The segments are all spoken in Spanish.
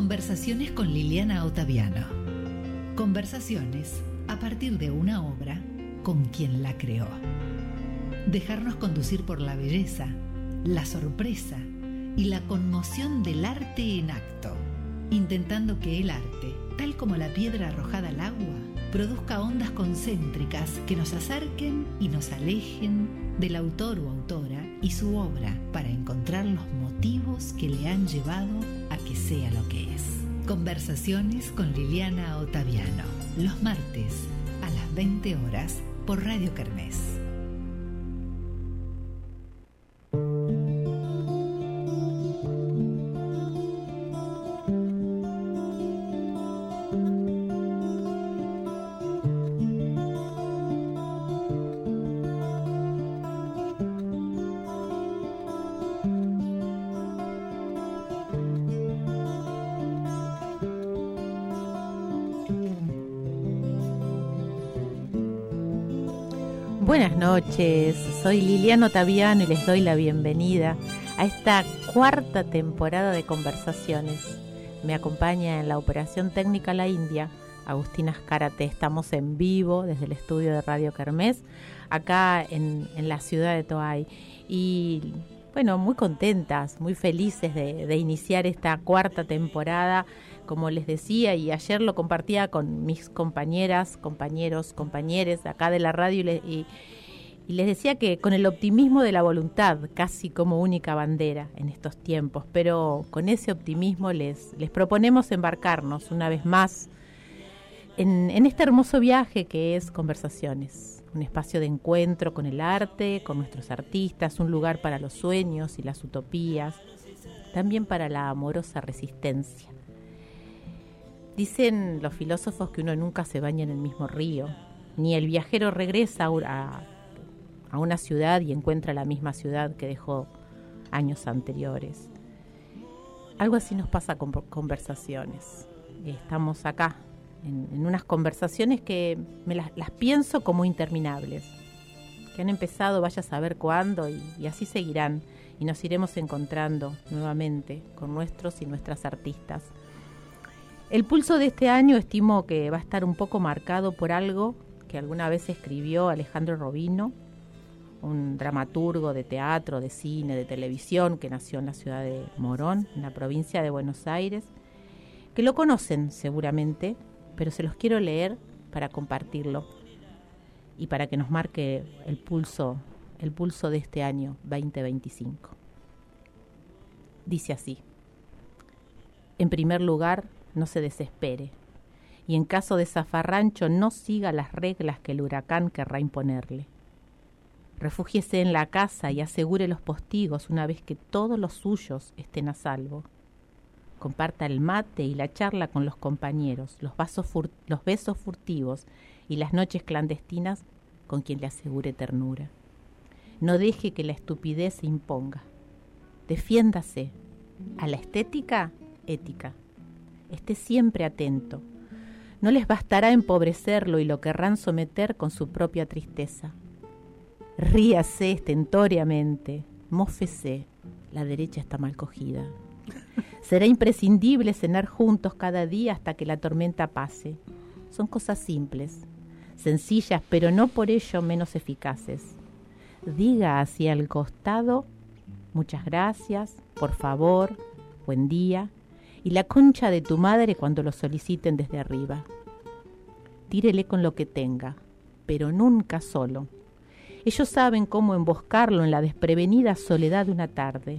Conversaciones con Liliana Ottaviano. Conversaciones a partir de una obra con quien la creó. Dejarnos conducir por la belleza, la sorpresa y la conmoción del arte en acto, intentando que el arte, tal como la piedra arrojada al agua, produzca ondas concéntricas que nos acerquen y nos alejen del autor o autora y su obra para encontrar los motivos que le han llevado a que sea lo que es. Conversaciones con Liliana Ottaviano, los martes a las 20 horas por Radio Kermés. Buenas noches, soy Liliana Ottaviano y les doy la bienvenida a esta cuarta temporada de Conversaciones. Me acompaña en la operación técnica la India, Agustina Azcárate. Estamos en vivo desde el estudio de Radio Kermés, acá en la ciudad de Toay. Y bueno, muy contentas, muy felices de iniciar esta cuarta temporada, como les decía, y ayer lo compartía con mis compañeras, compañeros, compañeres acá de la radio y les decía que con el optimismo de la voluntad, casi como única bandera en estos tiempos, pero con ese optimismo les proponemos embarcarnos una vez más en este hermoso viaje que es Conversaciones, un espacio de encuentro con el arte, con nuestros artistas, un lugar para los sueños y las utopías, también para la amorosa resistencia. Dicen los filósofos que uno nunca se baña en el mismo río, ni el viajero regresa a una ciudad y encuentra la misma ciudad que dejó años anteriores. Algo así nos pasa con Conversaciones. Estamos acá en unas conversaciones que me las pienso como interminables, que han empezado vaya a saber cuándo y así seguirán, y nos iremos encontrando nuevamente con nuestros y nuestras artistas. El pulso de este año estimo que va a estar un poco marcado por algo que alguna vez escribió Alejandro Robino, un dramaturgo de teatro, de cine, de televisión, que nació en la ciudad de Morón, en la provincia de Buenos Aires, que lo conocen seguramente, pero se los quiero leer para compartirlo y para que nos marque el pulso de este año 2025. Dice así: en primer lugar, no se desespere, y en caso de zafarrancho no siga las reglas que el huracán querrá imponerle. Refúgiese en la casa y asegure los postigos una vez que todos los suyos estén a salvo. Comparta el mate y la charla con los compañeros, los besos furtivos y las noches clandestinas con quien le asegure ternura. No deje que la estupidez se imponga. Defiéndase. A la estética, ética. Esté siempre atento. No les bastará empobrecerlo y lo querrán someter con su propia tristeza. Ríase estentóreamente, mófese, la derecha está mal cogida. Será imprescindible cenar juntos cada día hasta que la tormenta pase. Son cosas simples, sencillas, pero no por ello menos eficaces. Diga hacia el costado, muchas gracias, por favor, buen día, y la concha de tu madre cuando lo soliciten desde arriba. Tírele con lo que tenga, pero nunca solo. Ellos saben cómo emboscarlo en la desprevenida soledad de una tarde.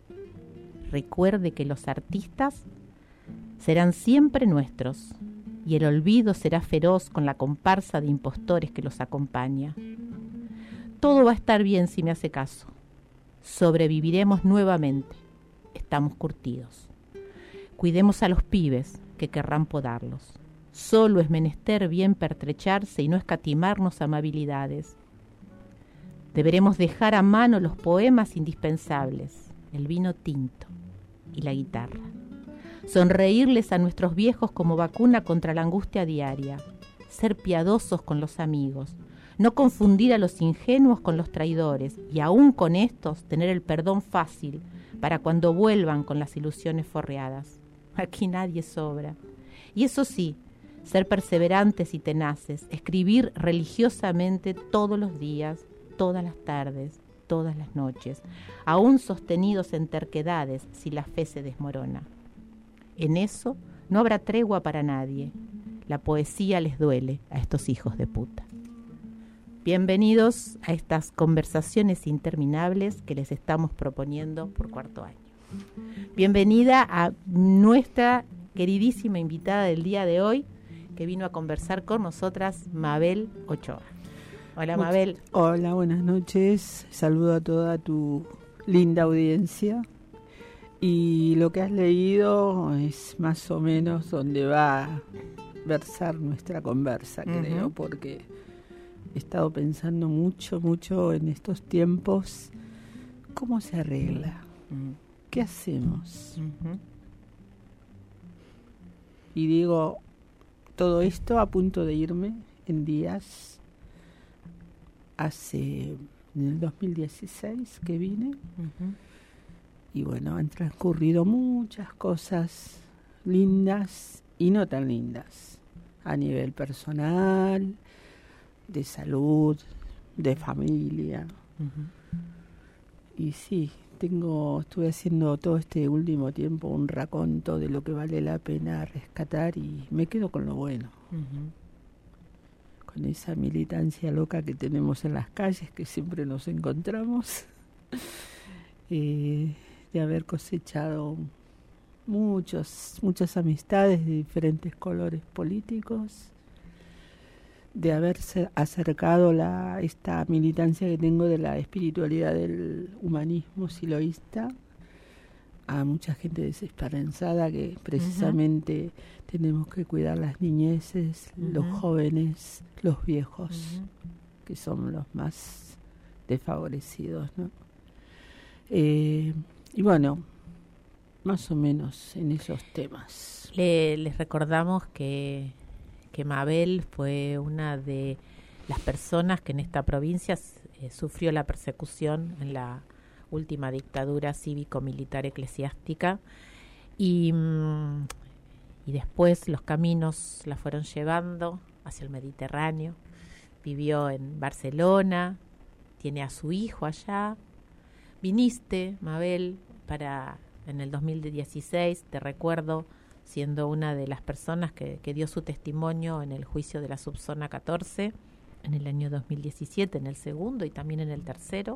Recuerde que los artistas serán siempre nuestros y el olvido será feroz con la comparsa de impostores que los acompaña. Todo va a estar bien si me hace caso. Sobreviviremos nuevamente. Estamos curtidos. Cuidemos a los pibes que querrán podarlos. Solo es menester bien pertrecharse y no escatimarnos amabilidades. Deberemos dejar a mano los poemas indispensables, el vino tinto y la guitarra. Sonreírles a nuestros viejos como vacuna contra la angustia diaria. Ser piadosos con los amigos. No confundir a los ingenuos con los traidores y aún con estos tener el perdón fácil para cuando vuelvan con las ilusiones forreadas. aquí nadie sobra. Y eso sí, ser perseverantes y tenaces, escribir religiosamente todos los días, todas las tardes, todas las noches, aún sostenidos en terquedades si la fe se desmorona. En eso no habrá tregua para nadie. La poesía les duele a estos hijos de puta. Bienvenidos a estas conversaciones interminables que les estamos proponiendo por cuarto año. Bienvenida a nuestra queridísima invitada del día de hoy, que vino a conversar con nosotras, Mabel Ochoa. Hola, Mabel. Hola, buenas noches. Saludo a toda tu linda audiencia. Y lo que has leído es más o menos donde va a versar nuestra conversa, creo, porque he estado pensando mucho en estos tiempos. ¿Cómo se arregla? ¿Qué hacemos? Y digo, todo esto a punto de irme en días. En el 2016 que vine. Y bueno, han transcurrido muchas cosas lindas y no tan lindas. A nivel personal, de salud, de familia. Y sí, estuve haciendo todo este último tiempo un raconto de lo que vale la pena rescatar y me quedo con lo bueno. Con esa militancia loca que tenemos en las calles, que siempre nos encontramos, de haber cosechado muchas amistades de diferentes colores políticos, de haberse acercado esta militancia que tengo de la espiritualidad del humanismo siloísta a mucha gente desesperanzada, que precisamente tenemos que cuidar las niñeces, los jóvenes, los viejos, que son los más desfavorecidos, ¿no? Y bueno, más o menos en esos temas. Les recordamos que Mabel fue una de las personas que en esta provincia sufrió la persecución en la última dictadura cívico-militar eclesiástica y después los caminos la fueron llevando hacia el Mediterráneo. Vivió en Barcelona, tiene a su hijo allá. Viniste, Mabel, en el 2016, te recuerdo, siendo una de las personas que dio su testimonio en el juicio de la subzona 14, en el año 2017, en el segundo y también en el tercero.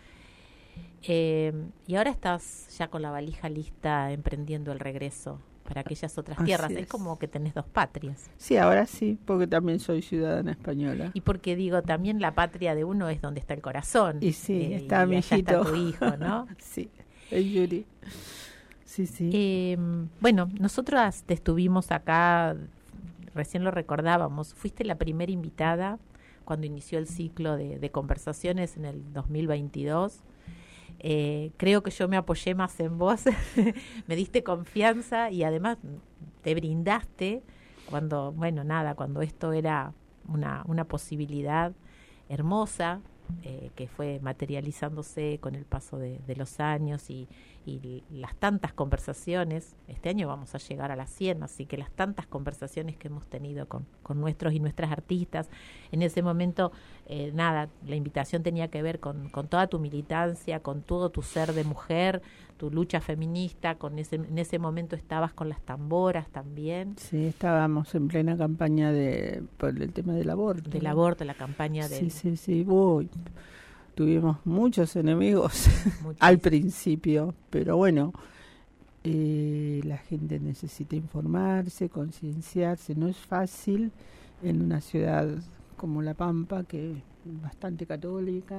Y ahora estás ya con la valija lista emprendiendo el regreso para aquellas otras tierras. Es como que tenés dos patrias. Sí, ahora sí, porque también soy ciudadana española. Y porque digo, también la patria de uno es donde está el corazón. Y sí, está mi hijito. Está tu hijo, ¿no? Sí, el Yuri. Sí. Bueno, nosotras te estuvimos acá, recién lo recordábamos, fuiste la primera invitada cuando inició el ciclo de conversaciones en el 2022. Creo que yo me apoyé más en vos, me diste confianza y además te brindaste cuando esto era una posibilidad hermosa, que fue materializándose con el paso de los años y las tantas conversaciones. Este año vamos a llegar a las 100, así que las tantas conversaciones que hemos tenido con nuestros y nuestras artistas. En ese momento, la invitación tenía que ver con toda tu militancia, con todo tu ser de mujer, tu lucha feminista. En ese momento estabas con las tamboras también. Sí, estábamos en plena campaña por el tema del aborto. Del aborto, la campaña de... Sí. Tuvimos muchos enemigos al principio, pero bueno, la gente necesita informarse, concienciarse. No es fácil en una ciudad como La Pampa, que es bastante católica.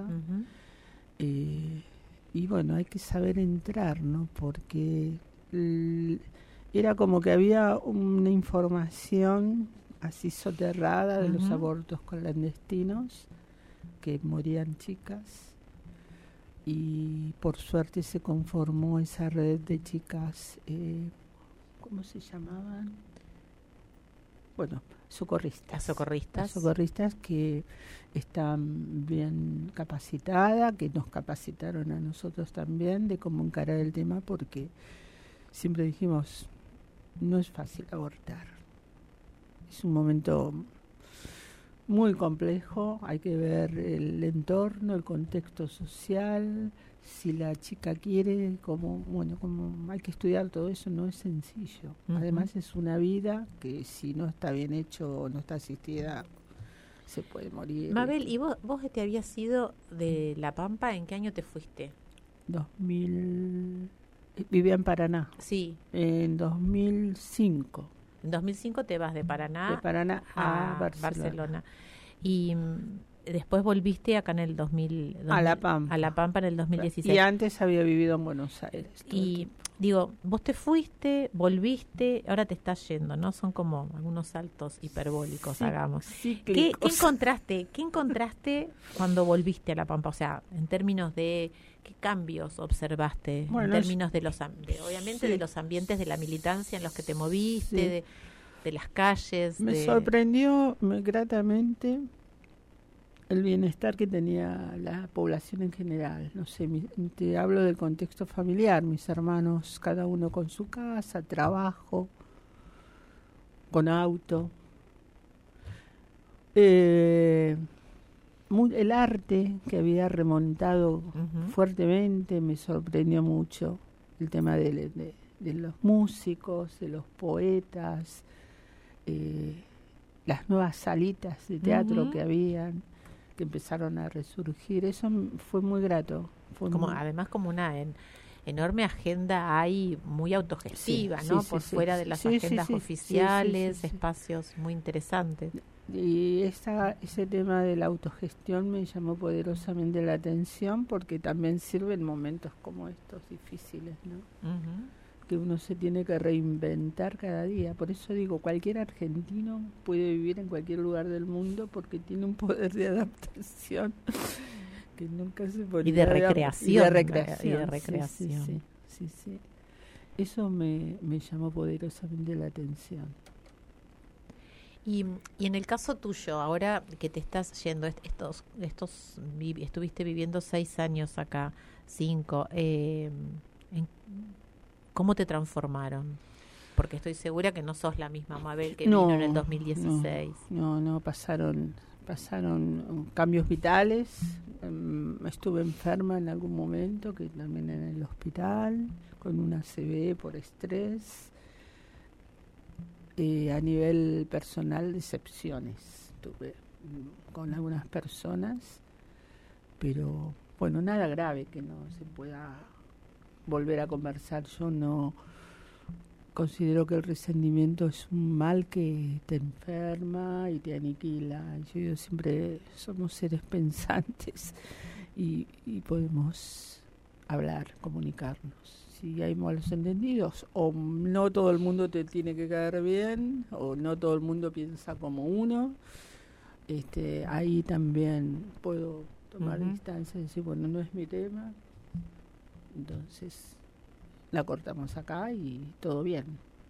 Y bueno, hay que saber entrar, ¿no? Porque era como que había una información así soterrada de los abortos clandestinos, que morían chicas, y por suerte se conformó esa red de chicas, ¿cómo se llamaban? Bueno, socorristas. Las socorristas que están bien capacitadas, que nos capacitaron a nosotros también de cómo encarar el tema, porque siempre dijimos, no es fácil abortar. Es un momento muy complejo, hay que ver el entorno, el contexto social, si la chica quiere, como hay que estudiar todo eso, no es sencillo. Además es una vida que si no está bien hecho o no está asistida, se puede morir. Mabel, ¿y vos te habías ido de La Pampa? ¿En qué año te fuiste? 2000, vivía en Paraná. Sí. En 2005. En 2005 te vas de Paraná a Barcelona. Y después volviste acá en el 2000, a La Pampa. A La Pampa en el 2016. Y antes había vivido en Buenos Aires. Y digo, vos te fuiste, volviste, ahora te estás yendo, ¿no? Son como algunos saltos hiperbólicos, hagamos. ¿Qué encontraste cuando volviste a La Pampa? O sea, en términos de qué cambios observaste, en términos de los obviamente de los ambientes de la militancia en los que te moviste, de las calles. Me sorprendió gratamente el bienestar que tenía la población en general. No sé, te hablo del contexto familiar, mis hermanos, cada uno con su casa, trabajo, con auto. El arte que había remontado fuertemente me sorprendió mucho. El tema de los músicos, de los poetas, las nuevas salitas de teatro que habían, que empezaron a resurgir. Eso fue muy grato. Además como una enorme agenda hay muy autogestiva, ¿no? Por fuera de las agendas oficiales, espacios muy interesantes. Y ese tema de la autogestión me llamó poderosamente la atención, porque también sirve en momentos como estos difíciles, ¿no? Que uno se tiene que reinventar cada día. Por eso digo, cualquier argentino puede vivir en cualquier lugar del mundo porque tiene un poder de adaptación que nunca se podía. Y de recreación. Sí. Eso me llamó poderosamente la atención. Y en el caso tuyo, ahora que te estás yendo, estuviste viviendo 6 años acá, 5, ¿cómo te transformaron? Porque estoy segura que no sos la misma Mabel que vino en el 2016. No, pasaron cambios vitales. Estuve enferma en algún momento, que también en el hospital, con una ACV por estrés. A nivel personal, decepciones tuve con algunas personas, pero bueno, nada grave que no se pueda volver a conversar. Yo no considero que el resentimiento es un mal que te enferma y te aniquila. Yo siempre somos seres pensantes y podemos hablar, comunicarnos. Si hay malos entendidos, o no todo el mundo te tiene que caer bien, o no todo el mundo piensa como uno, ahí también puedo tomar distancia y decir, bueno, no es mi tema, entonces la cortamos acá y todo bien.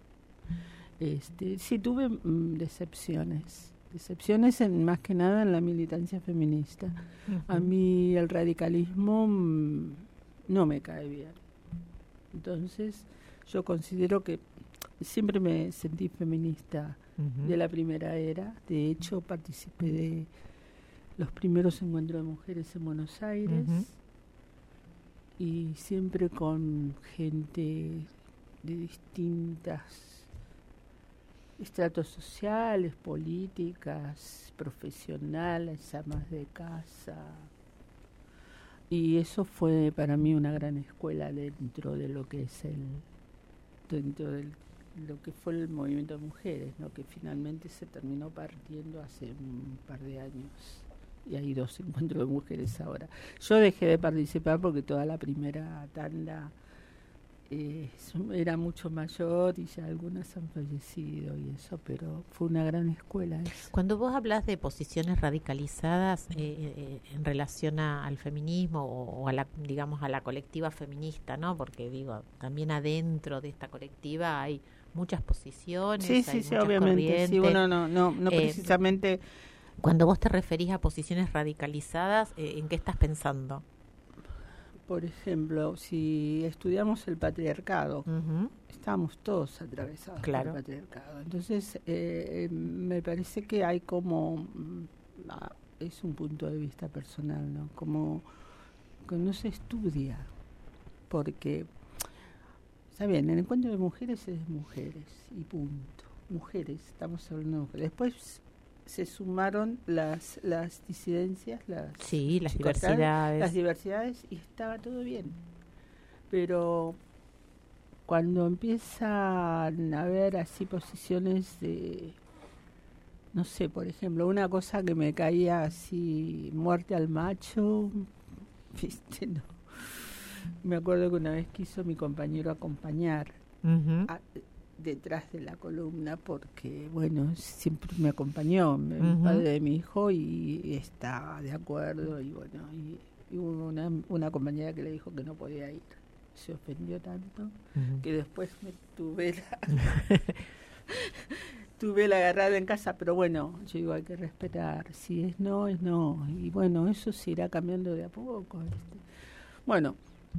Sí tuve decepciones más que nada en la militancia feminista. A mí el radicalismo no me cae bien. Entonces, yo considero que siempre me sentí feminista de la primera era. De hecho, participé de los primeros encuentros de mujeres en Buenos Aires y siempre con gente de distintas estratos sociales, políticas, profesionales, amas de casa. Y eso fue para mí una gran escuela dentro de lo que es lo que fue el movimiento de mujeres, ¿no? Que finalmente se terminó partiendo hace un par de años. Y hay 2 encuentros de mujeres ahora. Yo dejé de participar porque toda la primera tanda era mucho mayor y ya algunas han fallecido y eso, pero fue una gran escuela eso. Cuando vos hablas de posiciones radicalizadas en relación al feminismo o a la, digamos, a la colectiva feminista, ¿no? Porque digo, también adentro de esta colectiva hay muchas posiciones, sí, obviamente, corrientes. Sí, bueno, no precisamente. Cuando vos te referís a posiciones radicalizadas, ¿en qué estás pensando? por ejemplo, si estudiamos el patriarcado, estamos todos atravesados por el patriarcado. Entonces, me parece que hay como, es un punto de vista personal, ¿no? Como que no se estudia, porque, está bien, el encuentro de mujeres es de mujeres, y punto. Mujeres, estamos hablando de mujeres. Después se sumaron las disidencias, las diversidades, y estaba todo bien. Pero cuando empiezan a haber así posiciones de, no sé, por ejemplo, una cosa que me caía así, muerte al macho, ¿viste? No. Me acuerdo que una vez quiso mi compañero acompañar detrás de la columna, porque, bueno, siempre me acompañó, el padre de mi hijo, y estaba de acuerdo, y bueno, y hubo una compañera que le dijo que no podía ir. Se ofendió tanto que después me tuve la agarrada en casa, pero bueno, yo digo, hay que respetar, si es no, es no, y bueno, eso se irá cambiando de a poco. Bueno,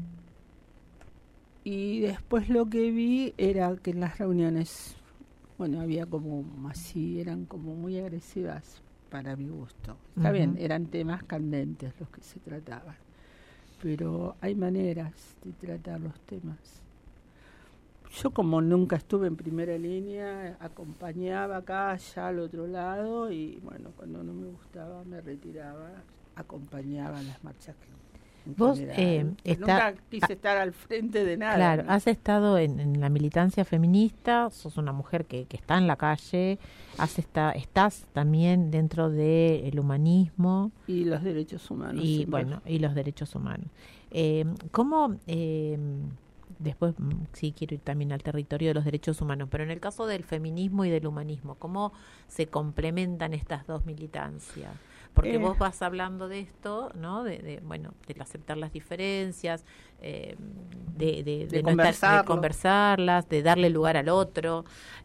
y después lo que vi era que en las reuniones, bueno, había como así, eran como muy agresivas para mi gusto. Está bien, eran temas candentes los que se trataban, pero hay maneras de tratar los temas. Yo, como nunca estuve en primera línea, acompañaba acá, allá al otro lado, y bueno, cuando no me gustaba me retiraba, acompañaba las marchas que vos nunca quise estar al frente de nada. Claro, ¿no? Has estado en la militancia feminista, sos una mujer que está en la calle, estás también dentro del humanismo y los derechos humanos. Y bueno, y los derechos humanos. ¿Cómo después sí quiero ir también al territorio de los derechos humanos, pero en el caso del feminismo y del humanismo, ¿cómo se complementan estas dos militancias? Porque vos vas hablando de esto, ¿no? De aceptar las diferencias, de conversarlas, de darle lugar al otro,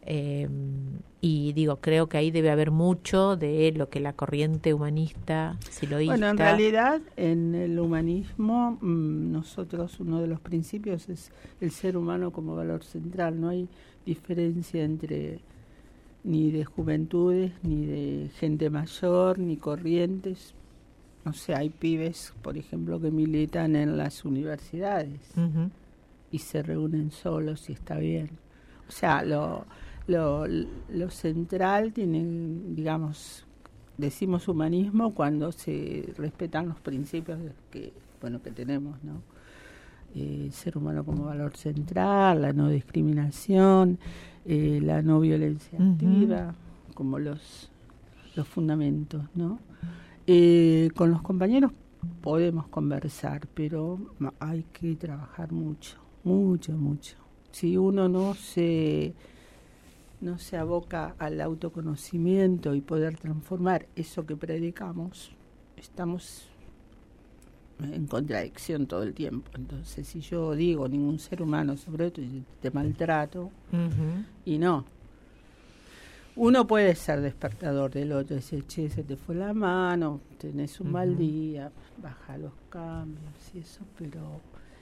y digo, creo que ahí debe haber mucho de lo que la corriente humanista siloísta. Bueno, en realidad, en el humanismo, nosotros, uno de los principios es el ser humano como valor central. No hay diferencia entre ni de juventudes, ni de gente mayor, ni corrientes. No sé, hay pibes, por ejemplo, que militan en las universidades y se reúnen solos y está bien. O sea, lo central tiene, digamos, decimos humanismo cuando se respetan los principios que tenemos, ¿no? El ser humano como valor central, la no discriminación, la no violencia activa, como los fundamentos, ¿no? Con los compañeros podemos conversar, pero hay que trabajar mucho. Si uno no se aboca al autoconocimiento y poder transformar eso que predicamos, estamos en contradicción todo el tiempo. Entonces, si yo digo ningún ser humano, sobre todo, te maltrato, y no. Uno puede ser despertador del otro, decir, che, se te fue la mano, tenés un mal día, baja los cambios y eso, pero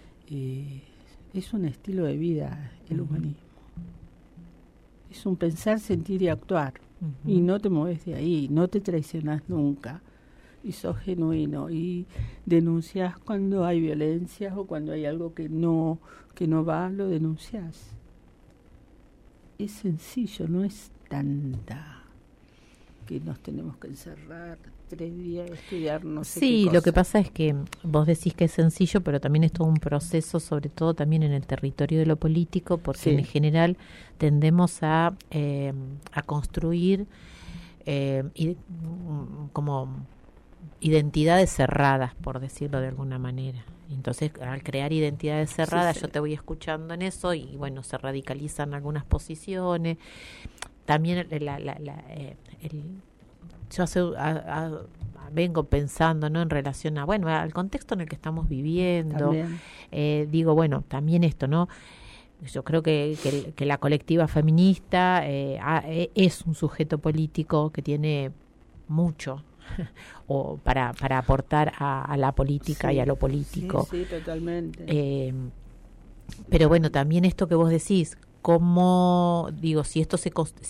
es un estilo de vida el humanismo. Es un pensar, sentir y actuar, y no te mueves de ahí, no te traicionás nunca, y sos genuino, y denunciás cuando hay violencias o cuando hay algo que no va, lo denunciás. Es sencillo, no es tanta que nos tenemos que encerrar 3 días a estudiar no sé qué cosa. Lo que pasa es que vos decís que es sencillo, pero también es todo un proceso, sobre todo también en el territorio de lo político, porque en general tendemos a construir como identidades cerradas, por decirlo de alguna manera. Entonces, al crear identidades cerradas, yo te voy escuchando en eso y, bueno, se radicalizan algunas posiciones. También yo vengo pensando, ¿no?, en relación al contexto en el que estamos viviendo. Digo, bueno, también esto, ¿no? Yo creo que la colectiva feminista es un sujeto político que tiene mucho o para aportar a la política y a lo político. Sí, totalmente. Pero bueno, también esto que vos decís, cómo digo, si esto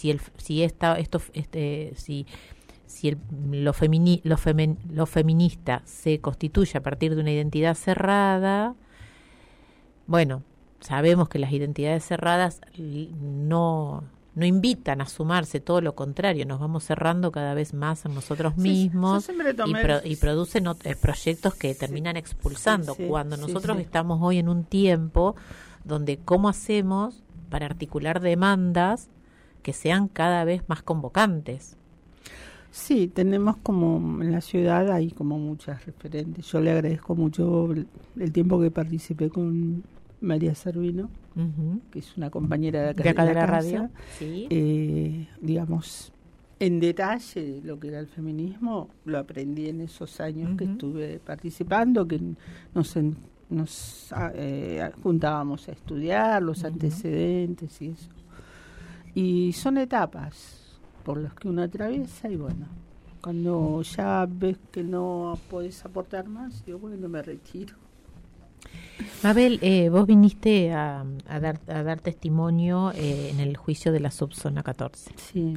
lo feminista se constituye a partir de una identidad cerrada, bueno, sabemos que las identidades cerradas no invitan a sumarse, todo lo contrario, nos vamos cerrando cada vez más en nosotros mismos y producen proyectos que terminan expulsando, cuando nosotros estamos hoy en un tiempo donde cómo hacemos para articular demandas que sean cada vez más convocantes. Sí, tenemos como en la ciudad hay como muchas referentes. Yo le agradezco mucho el tiempo que participé con María Servino, que es una compañera de acá de la radio. Sí. Digamos, en detalle lo que era el feminismo lo aprendí en esos años que estuve participando, que nos juntábamos a estudiar los antecedentes y eso. Y son etapas por las que uno atraviesa y bueno, cuando ya ves que no podés aportar más, yo bueno, me retiro. Mabel, vos viniste a dar testimonio en el juicio de la subzona 14. Sí.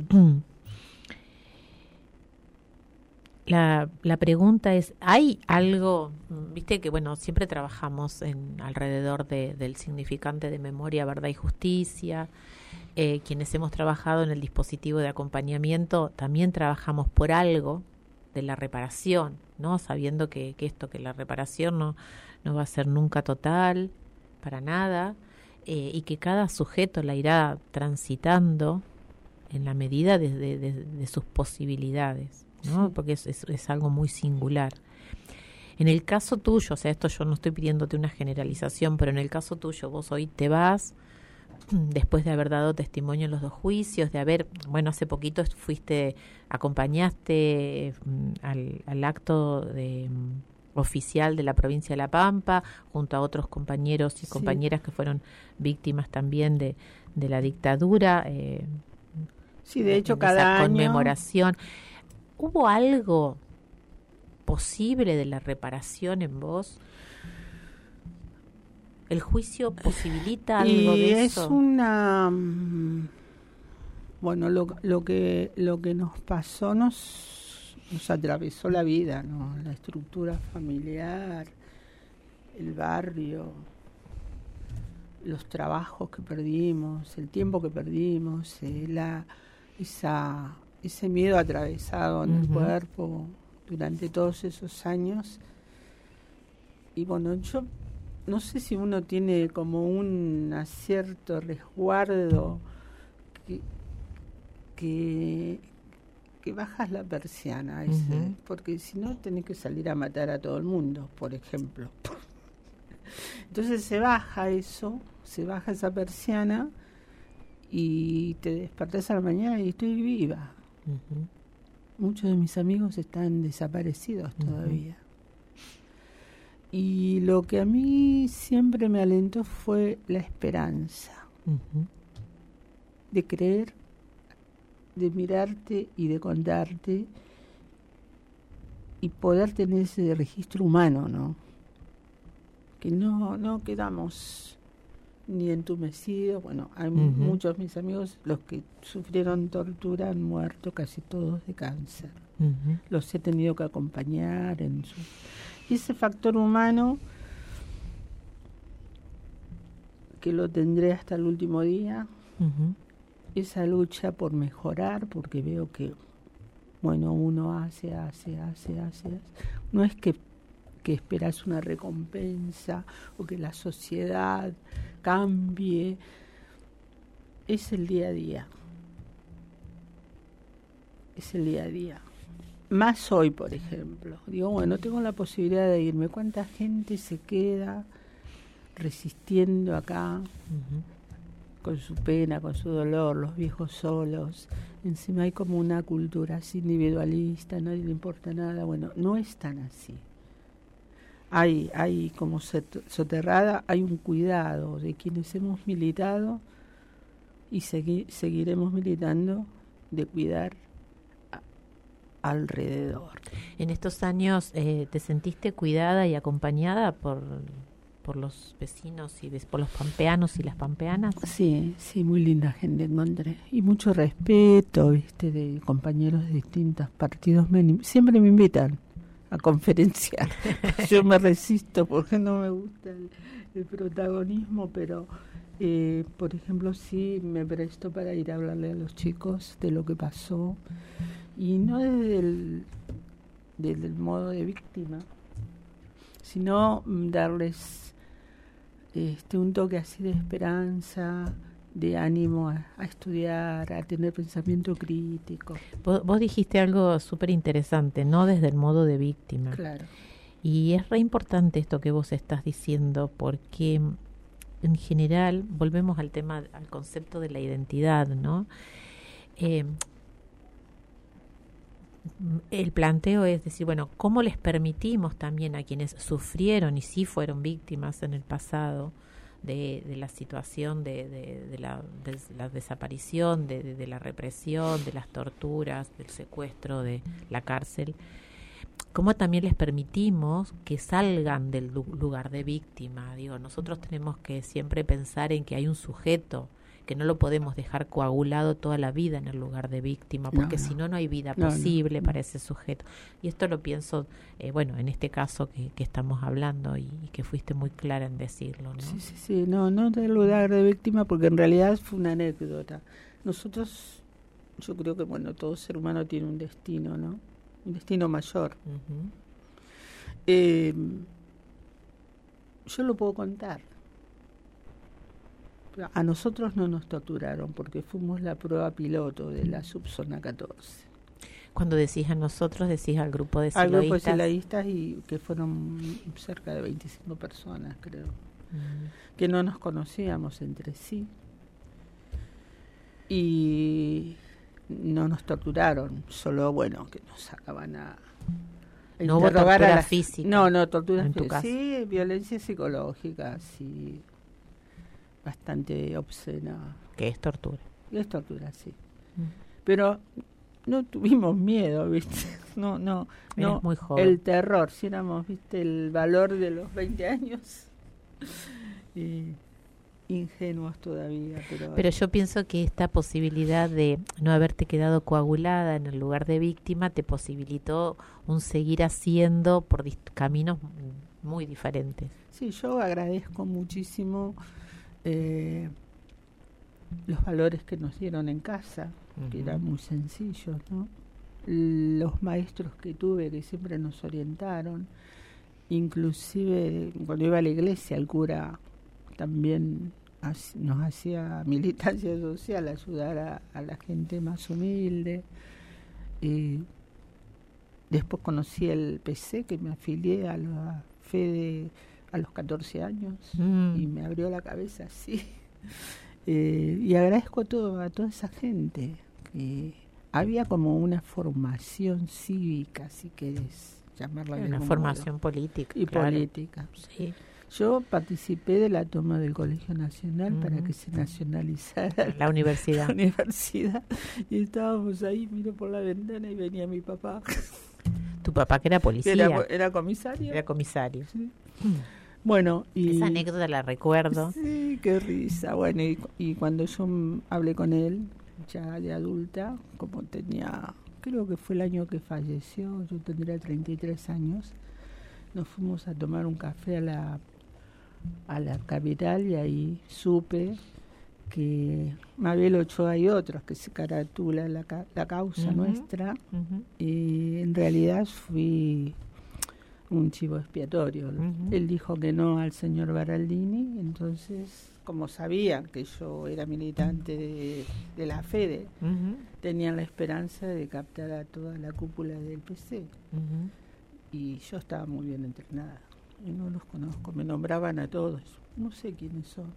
La pregunta es, ¿hay algo, viste que bueno, siempre trabajamos alrededor del significante de memoria, verdad y justicia? Quienes hemos trabajado en el dispositivo de acompañamiento también trabajamos por algo de la reparación, ¿no? Sabiendo que la reparación no va a ser nunca total, para nada, y que cada sujeto la irá transitando en la medida de sus posibilidades, ¿no? Sí. Porque es algo muy singular. En el caso tuyo, o sea, esto yo no estoy pidiéndote una generalización, pero en el caso tuyo, vos hoy te vas después de haber dado testimonio en los dos juicios, hace poquito acompañaste al acto oficial de la provincia de La Pampa, junto a otros compañeros y compañeras que fueron víctimas también de la dictadura. Sí, de hecho, cada año conmemoración. ¿Hubo algo posible de la reparación en vos? ¿El juicio posibilita algo de eso? Es una... Bueno, lo que nos pasó nos atravesó la vida, ¿no? La estructura familiar, el barrio, los trabajos que perdimos, el tiempo que perdimos, ese miedo atravesado en el cuerpo durante todos esos años. Y bueno, yo no sé si uno tiene como un cierto resguardo que bajas la persiana, porque si no tenés que salir a matar a todo el mundo, por ejemplo. Entonces se baja esa persiana y te despertás a la mañana y estoy viva. Muchos de mis amigos están desaparecidos todavía. Y lo que a mí siempre me alentó fue la esperanza de creer, de mirarte y de contarte y poder tener ese registro humano, ¿no? Que no quedamos ni entumecidos. Bueno, hay muchos de mis amigos, los que sufrieron tortura, han muerto casi todos de cáncer. Los he tenido que acompañar y ese factor humano que lo tendré hasta el último día, esa lucha por mejorar, porque veo que, bueno, uno hace. No es que esperas una recompensa o que la sociedad cambie, es el día a día. Es el día a día. Más hoy, por ejemplo. Digo, bueno, tengo la posibilidad de irme. ¿Cuánta gente se queda resistiendo acá con su pena, con su dolor, los viejos solos? Encima hay como una cultura así individualista, a nadie le importa nada. Bueno, no es tan así. Hay como soterrada, hay un cuidado de quienes hemos militado y seguiremos militando, de cuidar alrededor. En estos años, ¿te sentiste cuidada y acompañada por los vecinos y por los pampeanos y las pampeanas? Sí, muy linda gente encontré. Y mucho respeto, ¿viste? De compañeros de distintos partidos. Siempre me invitan a conferenciar. Yo me resisto porque no me gusta el protagonismo, pero por ejemplo sí me presto para ir a hablarle a los chicos de lo que pasó, y no desde el modo de víctima, sino darles un toque así de esperanza, de ánimo a estudiar, a tener pensamiento crítico. Vos dijiste algo súper interesante, no desde el modo de víctima. Claro. Y es re importante esto que vos estás diciendo, porque en general, volvemos al tema, al concepto de la identidad, ¿no? El planteo es decir, bueno, ¿cómo les permitimos también a quienes sufrieron y sí fueron víctimas en el pasado de la situación de la desaparición, de la represión, de las torturas, del secuestro, de la cárcel? ¿Cómo también les permitimos que salgan del lugar de víctima? Digo, nosotros tenemos que siempre pensar en que hay un sujeto, que no lo podemos dejar coagulado toda la vida en el lugar de víctima, porque si no, no hay vida posible para ese sujeto. Y esto lo pienso, bueno, en este caso que estamos hablando y que fuiste muy clara en decirlo, ¿no? Sí, no del lugar de víctima, porque en realidad fue una anécdota. Nosotros, yo creo que, bueno, todo ser humano tiene un destino, ¿no? Un destino mayor. Uh-huh. Yo lo puedo contar. A nosotros no nos torturaron porque fuimos la prueba piloto de la subzona 14. Cuando decís a nosotros, decís al grupo de siloístas. Al grupo de siloístas, y que fueron cerca de 25 personas, creo. Que no nos conocíamos entre sí. Y no nos torturaron, solo, bueno, que nos sacaban a no hubo tortura física. No, tortura física. Sí, violencia psicológica, sí. Bastante obscena. ¿Qué es tortura? Es tortura, sí. Pero no tuvimos miedo, ¿viste? No. Eres muy joven. El terror, si éramos, ¿viste? El valor de los 20 años. Ingenuos todavía. Pero yo pienso que esta posibilidad de no haberte quedado coagulada en el lugar de víctima te posibilitó un seguir haciendo por caminos muy diferentes. Sí, yo agradezco muchísimo los valores que nos dieron en casa, que eran muy sencillos, ¿no? Los maestros que tuve que siempre nos orientaron, inclusive cuando iba a la iglesia el cura también nos hacía militancia social, ayudar a la gente más humilde. Después conocí el PC, que me afilié a la FEDE a los 14 años y me abrió la cabeza, sí. Y agradezco a toda esa gente, que había como una formación cívica, si querés llamarla de una formación política. Y claro. política. Sí. Yo participé de la toma del Colegio Nacional para que se nacionalizara la universidad. Y estábamos ahí, miro por la ventana y venía mi papá. ¿Tu papá que era policía? Era comisario. Era comisario. Sí. Bueno, y esa anécdota la recuerdo. Sí, qué risa. Bueno, y cuando yo hablé con él, ya de adulta, como tenía, creo que fue el año que falleció, yo tendría 33 años, nos fuimos a tomar un café a la capital, y ahí supe que Mabel Ochoa y otros que se caratula la causa nuestra, y en realidad fui un chivo expiatorio. Él dijo que no al señor Baraldini, entonces, como sabían que yo era militante de la FEDE, tenían la esperanza de captar a toda la cúpula del PC. Y yo estaba muy bien entrenada, y no los conozco, me nombraban a todos, no sé quiénes son.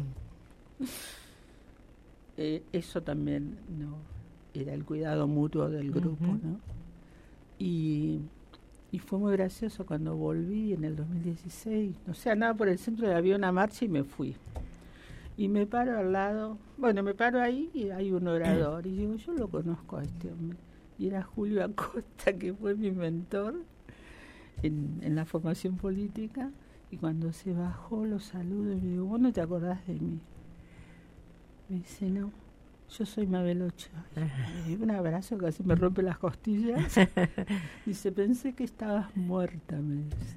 Eso también no era el cuidado mutuo del grupo, ¿no? Y fue muy gracioso cuando volví en el 2016, o sea, andaba por el centro, había una marcha y me fui. Y me paro al lado, me paro ahí y hay un orador, y digo, yo lo conozco a este hombre. y era Julio Acosta, que fue mi mentor en la formación política, y cuando se bajó lo saludo y le digo, ¿vos no te acordás de mí? Me dice, no, yo soy Mabel Ochoa. Me dio un abrazo, casi me rompe las costillas. Dice, pensé que estabas muerta, me dice.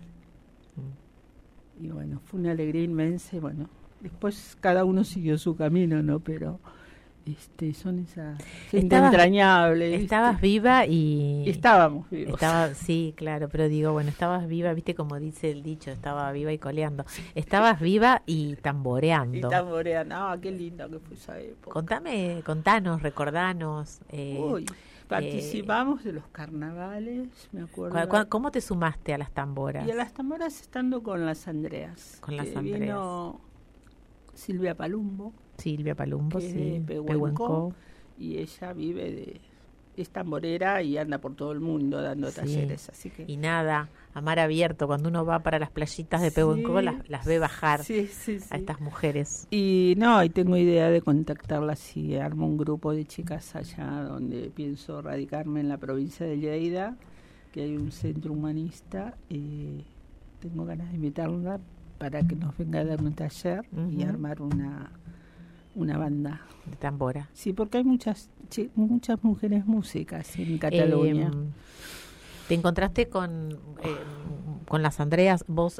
Y bueno, fue una alegría inmensa, y bueno, después cada uno siguió su camino, ¿no? Pero son esa gente entrañable. ¿Viste? Estabas viva y... Estábamos vivos. Sí, claro, pero digo, bueno, estabas viva, viste como dice el dicho, estaba viva y coleando. Estabas viva y tamboreando. Y tamboreando, qué lindo que fue esa época. Contanos, recordanos. Participamos de los carnavales, me acuerdo. ¿Cómo te sumaste a las tamboras? Y a las tamboras estando con las Andreas. Con las Andreas. Vino Silvia Palumbo, sí, de Pehuenco, y ella es tamborera y anda por todo el mundo dando talleres, así que... Y nada, a mar abierto, cuando uno va para las playitas de Pehuenco, las ve bajar a estas mujeres. Y tengo idea de contactarlas y armo un grupo de chicas allá donde pienso radicarme, en la provincia de Lleida, que hay un centro humanista, tengo ganas de invitarla para que nos venga a dar un taller y armar una banda de tambora. Sí, porque hay muchas mujeres músicas en Cataluña. ¿Te encontraste con las Andreas? Vos